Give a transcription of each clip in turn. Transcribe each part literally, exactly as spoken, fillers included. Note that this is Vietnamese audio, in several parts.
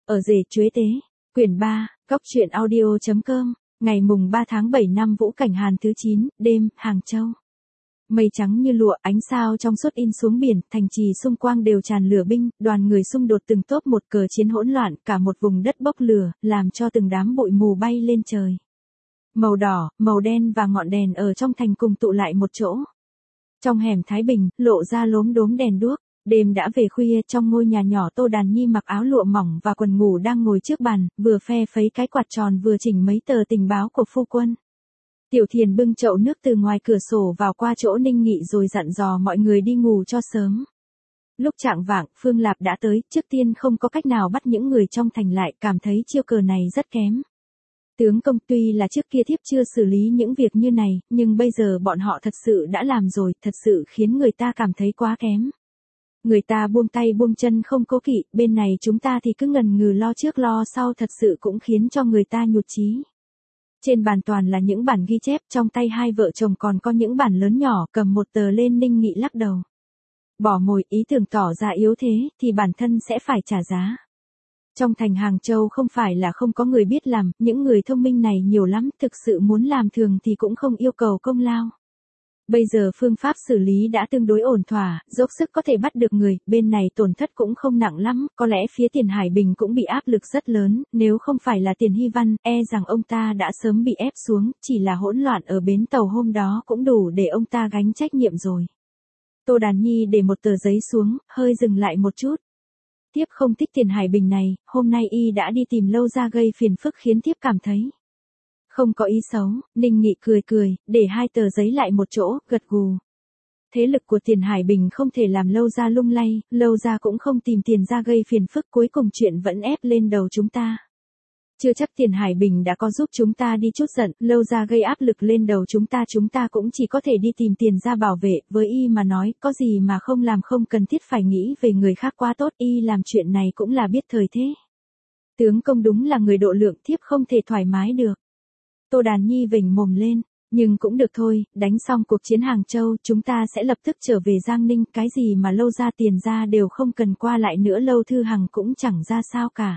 Ở rể chuế tế, quyển ba, góc truyện audio chấm com, ngày mùng ba tháng bảy năm Vũ Cảnh Hàn thứ chín, đêm, Hàng Châu. Mây trắng như lụa, ánh sao trong suốt in xuống biển, thành trì xung quanh đều tràn lửa binh, đoàn người xung đột từng tốp một, cờ chiến hỗn loạn, cả một vùng đất bốc lửa, làm cho từng đám bụi mù bay lên trời. Màu đỏ, màu đen và ngọn đèn ở trong thành cùng tụ lại một chỗ. Trong hẻm Thái Bình, lộ ra lốm đốm đèn đuốc. Đêm đã về khuya, trong ngôi nhà nhỏ Tô Đàn Nhi mặc áo lụa mỏng và quần ngủ đang ngồi trước bàn, vừa phe phấy cái quạt tròn vừa chỉnh mấy tờ tình báo của phu quân. Tiểu Thiền bưng chậu nước từ ngoài cửa sổ vào qua chỗ Ninh Nghị rồi dặn dò mọi người đi ngủ cho sớm. Lúc chạng vạng, Phương Lạp đã tới, trước tiên không có cách nào bắt những người trong thành lại, cảm thấy chiêu cờ này rất kém. Tướng công, tuy là trước kia thiếp chưa xử lý những việc như này, nhưng bây giờ bọn họ thật sự đã làm rồi, thật sự khiến người ta cảm thấy quá kém. Người ta buông tay buông chân không cố kỵ, bên này chúng ta thì cứ ngần ngừ lo trước lo sau, thật sự cũng khiến cho người ta nhụt chí. Trên bàn toàn là những bản ghi chép, trong tay hai vợ chồng còn có những bản lớn nhỏ, cầm một tờ lên. Ninh Nghị lắc đầu. Bỏ mồi, ý tưởng tỏ ra yếu thế, thì bản thân sẽ phải trả giá. Trong thành Hàng Châu không phải là không có người biết làm, những người thông minh này nhiều lắm, thực sự muốn làm thường thì cũng không yêu cầu công lao. Bây giờ phương pháp xử lý đã tương đối ổn thỏa, dốc sức có thể bắt được người, bên này tổn thất cũng không nặng lắm, có lẽ phía Tiền Hải Bình cũng bị áp lực rất lớn, nếu không phải là Tiền Hy Văn, e rằng ông ta đã sớm bị ép xuống, chỉ là hỗn loạn ở bến tàu hôm đó cũng đủ để ông ta gánh trách nhiệm rồi. Tô Đàn Nhi để một tờ giấy xuống, hơi dừng lại một chút. Tiếp không thích Tiền Hải Bình này, hôm nay y đã đi tìm Lâu Gia gây phiền phức khiến tiếp cảm thấy không có ý xấu. Ninh Nghị cười cười, để hai tờ giấy lại một chỗ, gật gù. Thế lực của Tiền Hải Bình không thể làm Lâu Gia lung lay, Lâu Gia cũng không tìm Tiền gia gây phiền phức, cuối cùng chuyện vẫn ép lên đầu chúng ta. Chưa chắc Tiền Hải Bình đã có giúp chúng ta đi chút giận, Lâu Gia gây áp lực lên đầu chúng ta, chúng ta cũng chỉ có thể đi tìm Tiền gia bảo vệ, với y mà nói, có gì mà không làm, không cần thiết phải nghĩ về người khác quá tốt, y làm chuyện này cũng là biết thời thế. Tướng công đúng là người độ lượng, thiếp không thể thoải mái được. Tô Đàn Nhi vểnh mồm lên, nhưng cũng được thôi, đánh xong cuộc chiến Hàng Châu, chúng ta sẽ lập tức trở về Giang Ninh, cái gì mà Lâu gia Tiền gia đều không cần qua lại nữa, Lâu Thư Hằng cũng chẳng ra sao cả.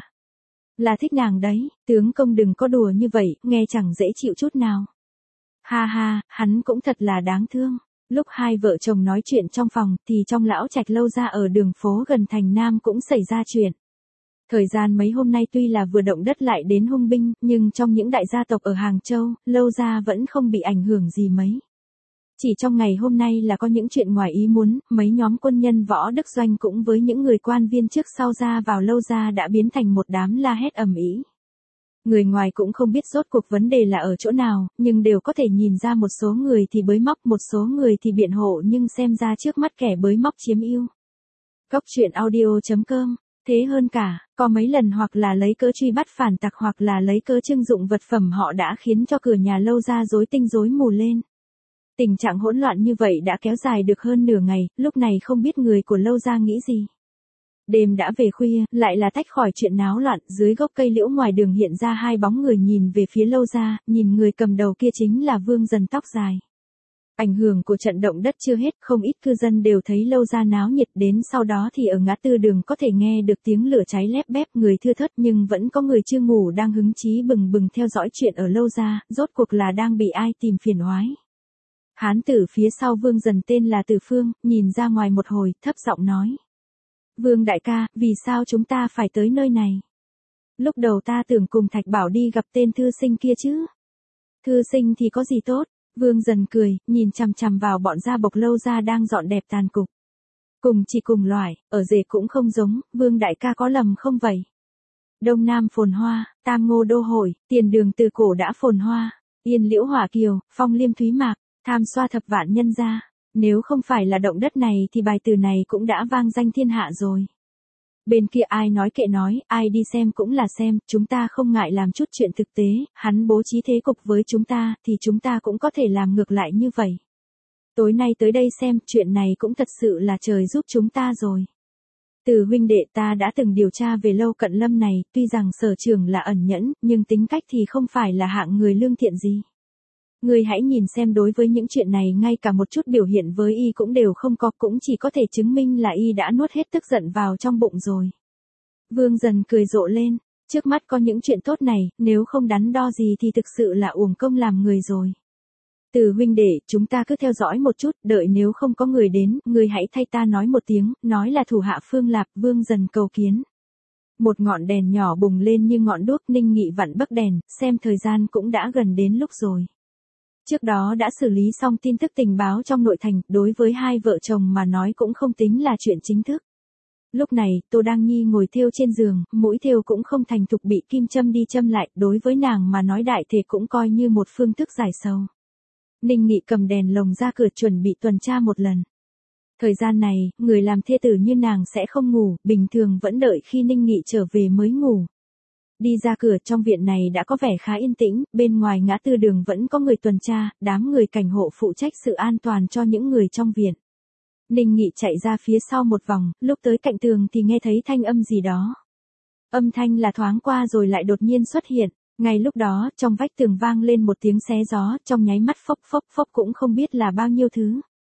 Là thích nàng đấy, tướng công đừng có đùa như vậy, nghe chẳng dễ chịu chút nào. Ha ha, hắn cũng thật là đáng thương. Lúc hai vợ chồng nói chuyện trong phòng, thì trong lão trạch Lâu gia ở đường phố gần thành Nam cũng xảy ra chuyện. Thời gian mấy hôm nay tuy là vừa động đất lại đến hung binh, nhưng trong những đại gia tộc ở Hàng Châu, Lâu gia vẫn không bị ảnh hưởng gì mấy. Chỉ trong ngày hôm nay là có những chuyện ngoài ý muốn, mấy nhóm quân nhân Võ Đức Doanh cũng với những người quan viên trước sau ra vào Lâu gia đã biến thành một đám la hét ầm ĩ. Người ngoài cũng không biết rốt cuộc vấn đề là ở chỗ nào, nhưng đều có thể nhìn ra một số người thì bới móc, một số người thì biện hộ, nhưng xem ra trước mắt kẻ bới móc chiếm ưu. Góc truyện audio chấm com. Thế hơn cả, có mấy lần hoặc là lấy cớ truy bắt phản tặc hoặc là lấy cớ trưng dụng vật phẩm họ đã khiến cho cửa nhà Lâu gia rối tinh rối mù lên. Tình trạng hỗn loạn như vậy đã kéo dài được hơn nửa ngày, lúc này không biết người của Lâu gia nghĩ gì. Đêm đã về khuya, lại là tách khỏi chuyện náo loạn, dưới gốc cây liễu ngoài đường hiện ra hai bóng người nhìn về phía Lâu gia, nhìn người cầm đầu kia chính là Vương Dần tóc dài. Ảnh hưởng của trận động đất chưa hết, không ít cư dân đều thấy Lâu gia náo nhiệt, đến sau đó thì ở ngã tư đường có thể nghe được tiếng lửa cháy lép bép, người thưa thớt, nhưng vẫn có người chưa ngủ đang hứng chí bừng bừng theo dõi chuyện ở Lâu gia, rốt cuộc là đang bị ai tìm phiền oái. Hán tử phía sau Vương Dần tên là Từ Phương, nhìn ra ngoài một hồi, thấp giọng nói. Vương đại ca, vì sao chúng ta phải tới nơi này? Lúc đầu ta tưởng cùng Thạch Bảo đi gặp tên thư sinh kia chứ. Thư sinh thì có gì tốt? Vương Dần cười, nhìn chằm chằm vào bọn gia bộc Lâu gia đang dọn đẹp tàn cục. Cùng chỉ cùng loại, ở rể cũng không giống, Vương đại ca có lầm không vậy? Đông Nam phồn hoa, Tam Ngô đô hội, Tiền Đường từ cổ đã phồn hoa, Yên Liễu Hỏa Kiều, Phong Liêm Thúy Mạc, Tham Xoa thập vạn nhân gia. Nếu không phải là động đất này thì bài từ này cũng đã vang danh thiên hạ rồi. Bên kia ai nói kệ nói, ai đi xem cũng là xem, chúng ta không ngại làm chút chuyện thực tế, hắn bố trí thế cục với chúng ta, thì chúng ta cũng có thể làm ngược lại như vậy. Tối nay tới đây xem, chuyện này cũng thật sự là trời giúp chúng ta rồi. Từ huynh đệ ta đã từng điều tra về Lâu Cận Lâm này, tuy rằng sở trường là ẩn nhẫn, nhưng tính cách thì không phải là hạng người lương thiện gì. Ngươi hãy nhìn xem, đối với những chuyện này ngay cả một chút biểu hiện với y cũng đều không có, cũng chỉ có thể chứng minh là y đã nuốt hết tức giận vào trong bụng rồi. Vương Dần cười rộ lên, trước mắt có những chuyện tốt này, nếu không đắn đo gì thì thực sự là uổng công làm người rồi. Từ huynh đệ, chúng ta cứ theo dõi một chút, đợi nếu không có người đến, người hãy thay ta nói một tiếng, nói là thủ hạ Phương Lạp. Vương Dần cầu kiến. Một ngọn đèn nhỏ bùng lên như ngọn đuốc. Ninh Nghị vặn bấc đèn, xem thời gian cũng đã gần đến lúc rồi. Trước đó đã xử lý xong tin tức tình báo trong nội thành, đối với hai vợ chồng mà nói cũng không tính là chuyện chính thức. Lúc này, Tô Đăng Nhi ngồi thêu trên giường, mũi thêu cũng không thành thục bị kim châm đi châm lại, đối với nàng mà nói đại thể cũng coi như một phương thức giải sầu. Ninh Nghị cầm đèn lồng ra cửa chuẩn bị tuần tra một lần. Thời gian này, người làm thê tử như nàng sẽ không ngủ, bình thường vẫn đợi khi Ninh Nghị trở về mới ngủ. Đi ra cửa trong viện này đã có vẻ khá yên tĩnh, bên ngoài ngã tư đường vẫn có người tuần tra, đám người cảnh hộ phụ trách sự an toàn cho những người trong viện. Ninh Nghị chạy ra phía sau một vòng, lúc tới cạnh tường thì nghe thấy thanh âm gì đó. Âm thanh là thoáng qua rồi lại đột nhiên xuất hiện, ngay lúc đó trong vách tường vang lên một tiếng xé gió, trong nháy mắt phốc phốc phốc cũng không biết là bao nhiêu thứ.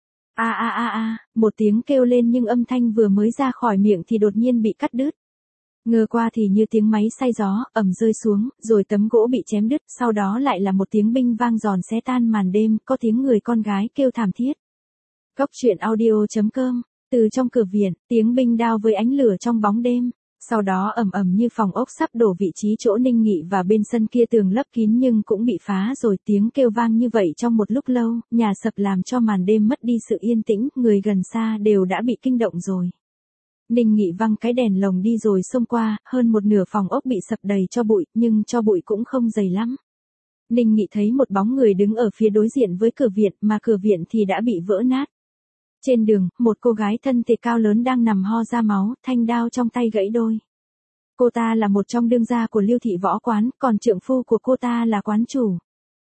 A a a a, một tiếng kêu lên nhưng âm thanh vừa mới ra khỏi miệng thì đột nhiên bị cắt đứt. Ngờ qua thì như tiếng máy xay gió, ầm rơi xuống, rồi tấm gỗ bị chém đứt, sau đó lại là một tiếng binh vang giòn xé tan màn đêm, có tiếng người con gái kêu thảm thiết. Cốc truyện audio chấm com, từ trong cửa viện, tiếng binh đao với ánh lửa trong bóng đêm. Sau đó ầm ầm như phòng ốc sắp đổ, vị trí chỗ Ninh Nghị và bên sân kia tường lấp kín nhưng cũng bị phá rồi, tiếng kêu vang như vậy trong một lúc lâu, nhà sập làm cho màn đêm mất đi sự yên tĩnh, người gần xa đều đã bị kinh động rồi. Ninh Nghị văng cái đèn lồng đi rồi xông qua, hơn một nửa phòng ốc bị sập đầy cho bụi, nhưng cho bụi cũng không dày lắm. Ninh Nghị thấy một bóng người đứng ở phía đối diện với cửa viện, mà cửa viện thì đã bị vỡ nát. Trên đường, một cô gái thân thể cao lớn đang nằm ho ra máu, thanh đao trong tay gãy đôi. Cô ta là một trong đương gia của Liêu thị võ quán, còn trượng phu của cô ta là quán chủ.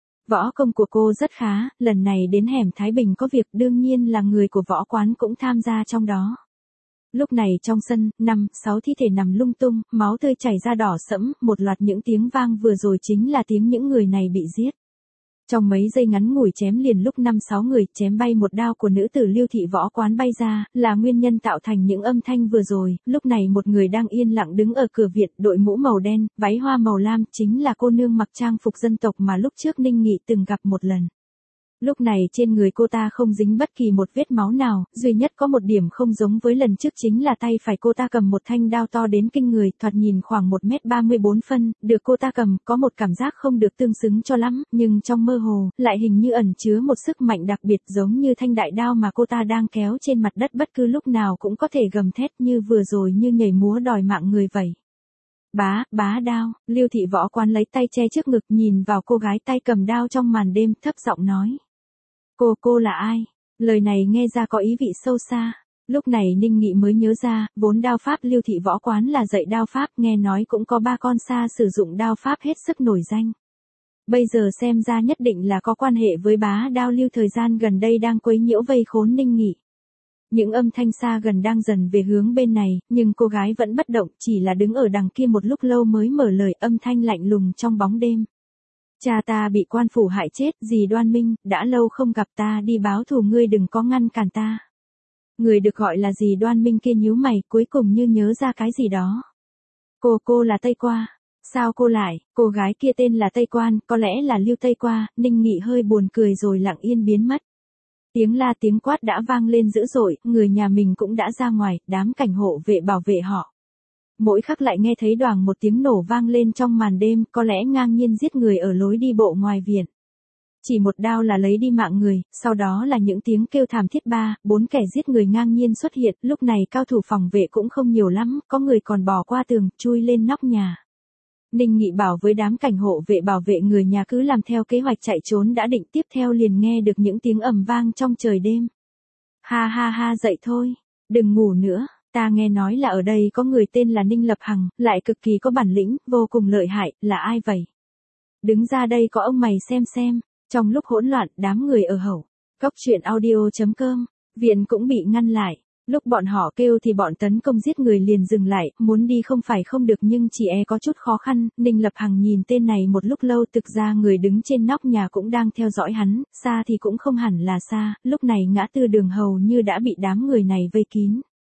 Võ công của cô rất khá, lần này đến hẻm Thái Bình có việc, đương nhiên là người của võ quán cũng tham gia trong đó. Lúc này trong sân, năm, sáu thi thể nằm lung tung, máu tươi chảy ra đỏ sẫm, một loạt những tiếng vang vừa rồi chính là tiếng những người này bị giết. Trong mấy giây ngắn ngủi chém liền lúc năm sáu người, chém bay một đao của nữ tử Liêu thị võ quán bay ra, là nguyên nhân tạo thành những âm thanh vừa rồi. Lúc này một người đang yên lặng đứng ở cửa viện, đội mũ màu đen, váy hoa màu lam, chính là cô nương mặc trang phục dân tộc mà lúc trước Ninh Nghị từng gặp một lần. Lúc này trên người cô ta không dính bất kỳ một vết máu nào, duy nhất có một điểm không giống với lần trước chính là tay phải cô ta cầm một thanh đao to đến kinh người, thoạt nhìn khoảng một mét ba mươi bốn phân, được cô ta cầm, có một cảm giác không được tương xứng cho lắm, nhưng trong mơ hồ, lại hình như ẩn chứa một sức mạnh đặc biệt giống như thanh đại đao mà cô ta đang kéo trên mặt đất, bất cứ lúc nào cũng có thể gầm thét như vừa rồi, như nhảy múa đòi mạng người vậy. Bá, bá đao, Liêu thị võ quán lấy tay che trước ngực nhìn vào cô gái tay cầm đao trong màn đêm, thấp giọng nói. Cô, cô là ai? Lời này nghe ra có ý vị sâu xa. Lúc này Ninh Nghị mới nhớ ra, vốn đao pháp Liêu thị võ quán là dạy đao pháp, nghe nói cũng có ba con xa sử dụng đao pháp hết sức nổi danh. Bây giờ xem ra nhất định là có quan hệ với bá đao Liêu thời gian gần đây đang quấy nhiễu vây khốn Ninh Nghị. Những âm thanh xa gần đang dần về hướng bên này, nhưng cô gái vẫn bất động, chỉ là đứng ở đằng kia một lúc lâu mới mở lời, âm thanh lạnh lùng trong bóng đêm. Cha ta bị quan phủ hại chết, dì Đoan Minh, đã lâu không gặp, ta đi báo thù, ngươi đừng có ngăn cản ta. Người được gọi là dì Đoan Minh kia nhíu mày, cuối cùng như nhớ ra cái gì đó. Cô, cô là Tây Qua. Sao cô lại, cô gái kia tên là Tây Quan, có lẽ là Liêu Tây Qua. Ninh Nghị hơi buồn cười rồi lặng yên biến mất. Tiếng la tiếng quát đã vang lên dữ dội, người nhà mình cũng đã ra ngoài, đám cảnh hộ vệ bảo vệ họ. Mỗi khắc lại nghe thấy đoàng một tiếng nổ vang lên trong màn đêm, có lẽ ngang nhiên giết người ở lối đi bộ ngoài viện. Chỉ một đao là lấy đi mạng người, sau đó là những tiếng kêu thảm thiết, ba, bốn kẻ giết người ngang nhiên xuất hiện, lúc này cao thủ phòng vệ cũng không nhiều lắm, có người còn bò qua tường, chui lên nóc nhà. Ninh Nghị bảo với đám cảnh hộ vệ bảo vệ người nhà cứ làm theo kế hoạch chạy trốn đã định, tiếp theo liền nghe được những tiếng ầm vang trong trời đêm. Ha ha ha, dậy thôi, đừng ngủ nữa. Ta nghe nói là ở đây có người tên là Ninh Lập Hằng, lại cực kỳ có bản lĩnh, vô cùng lợi hại, là ai vậy? Đứng ra đây có ông mày xem xem. Trong lúc hỗn loạn, đám người ở hậu, cốc truyện audio chấm com, viện cũng bị ngăn lại. Lúc bọn họ kêu thì bọn tấn công giết người liền dừng lại, muốn đi không phải không được nhưng chỉ e có chút khó khăn. Ninh Lập Hằng nhìn tên này một lúc lâu, thực ra người đứng trên nóc nhà cũng đang theo dõi hắn, xa thì cũng không hẳn là xa, lúc này ngã tư đường hầu như đã bị đám người này vây kín.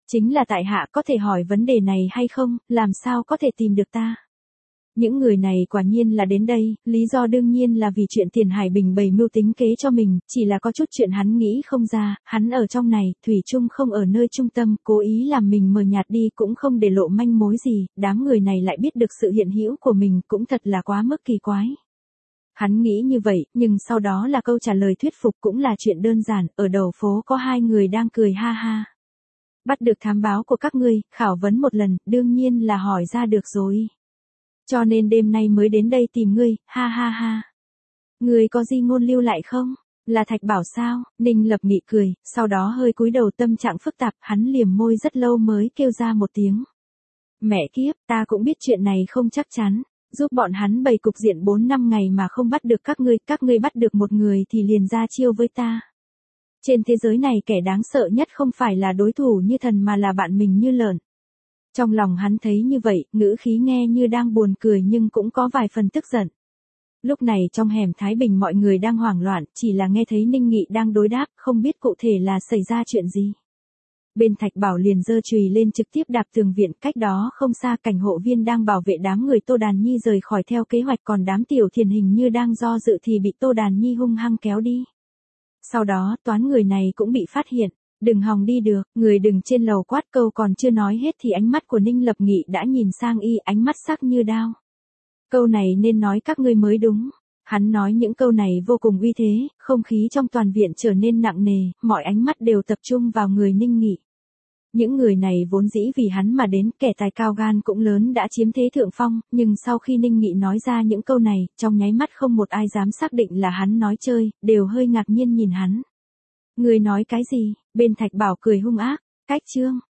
Chính là tại hạ có thể hỏi vấn đề này hay không, làm sao có thể tìm được ta? Những người này quả nhiên là đến đây, lý do đương nhiên là vì chuyện Tiền Hải Bình bày mưu tính kế cho mình, chỉ là có chút chuyện hắn nghĩ không ra, hắn ở trong này, thủy chung không ở nơi trung tâm, cố ý làm mình mờ nhạt đi cũng không để lộ manh mối gì, đám người này lại biết được sự hiện hữu của mình cũng thật là quá mức kỳ quái. Hắn nghĩ như vậy, nhưng sau đó là câu trả lời thuyết phục cũng là chuyện đơn giản, ở đầu phố có hai người đang cười ha ha. Bắt được thám báo của các ngươi, khảo vấn một lần, đương nhiên là hỏi ra được rồi. Cho nên đêm nay mới đến đây tìm ngươi, ha ha ha. Ngươi có gì ngôn lưu lại không? Là Thạch Bảo sao? Ninh Lập Nghị cười, sau đó hơi cúi đầu tâm trạng phức tạp, hắn liềm môi rất lâu mới kêu ra một tiếng. Mẹ kiếp, ta cũng biết chuyện này không chắc chắn. Giúp bọn hắn bày cục diện bốn năm ngày mà không bắt được các ngươi, các ngươi bắt được một người thì liền ra chiêu với ta. Trên thế giới này kẻ đáng sợ nhất không phải là đối thủ như thần mà là bạn mình như lợn. Trong lòng hắn thấy như vậy, ngữ khí nghe như đang buồn cười nhưng cũng có vài phần tức giận. Lúc này trong hẻm Thái Bình mọi người đang hoảng loạn, chỉ là nghe thấy Ninh Nghị đang đối đáp, không biết cụ thể là xảy ra chuyện gì. Bên Thạch Bảo liền giơ chùy lên trực tiếp đạp tường viện, cách đó không xa cảnh hộ viên đang bảo vệ đám người Tô Đàn Nhi rời khỏi theo kế hoạch, còn đám tiểu thiền hình như đang do dự thì bị Tô Đàn Nhi hung hăng kéo đi. Sau đó toán người này cũng bị phát hiện, đừng hòng đi được, người đừng trên lầu quát câu còn chưa nói hết thì ánh mắt của Ninh Lập Nghị đã nhìn sang y, ánh mắt sắc như đao. Câu này nên nói các ngươi mới đúng. Hắn nói những câu này vô cùng uy thế, không khí trong toàn viện trở nên nặng nề, mọi ánh mắt đều tập trung vào người Ninh Nghị. Những người này vốn dĩ vì hắn mà đến, kẻ tài cao gan cũng lớn đã chiếm thế thượng phong, nhưng sau khi Ninh Nghị nói ra những câu này, trong nháy mắt không một ai dám xác định là hắn nói chơi, đều hơi ngạc nhiên nhìn hắn. Người nói cái gì? Bên Thạch Bảo cười hung ác, cách chương.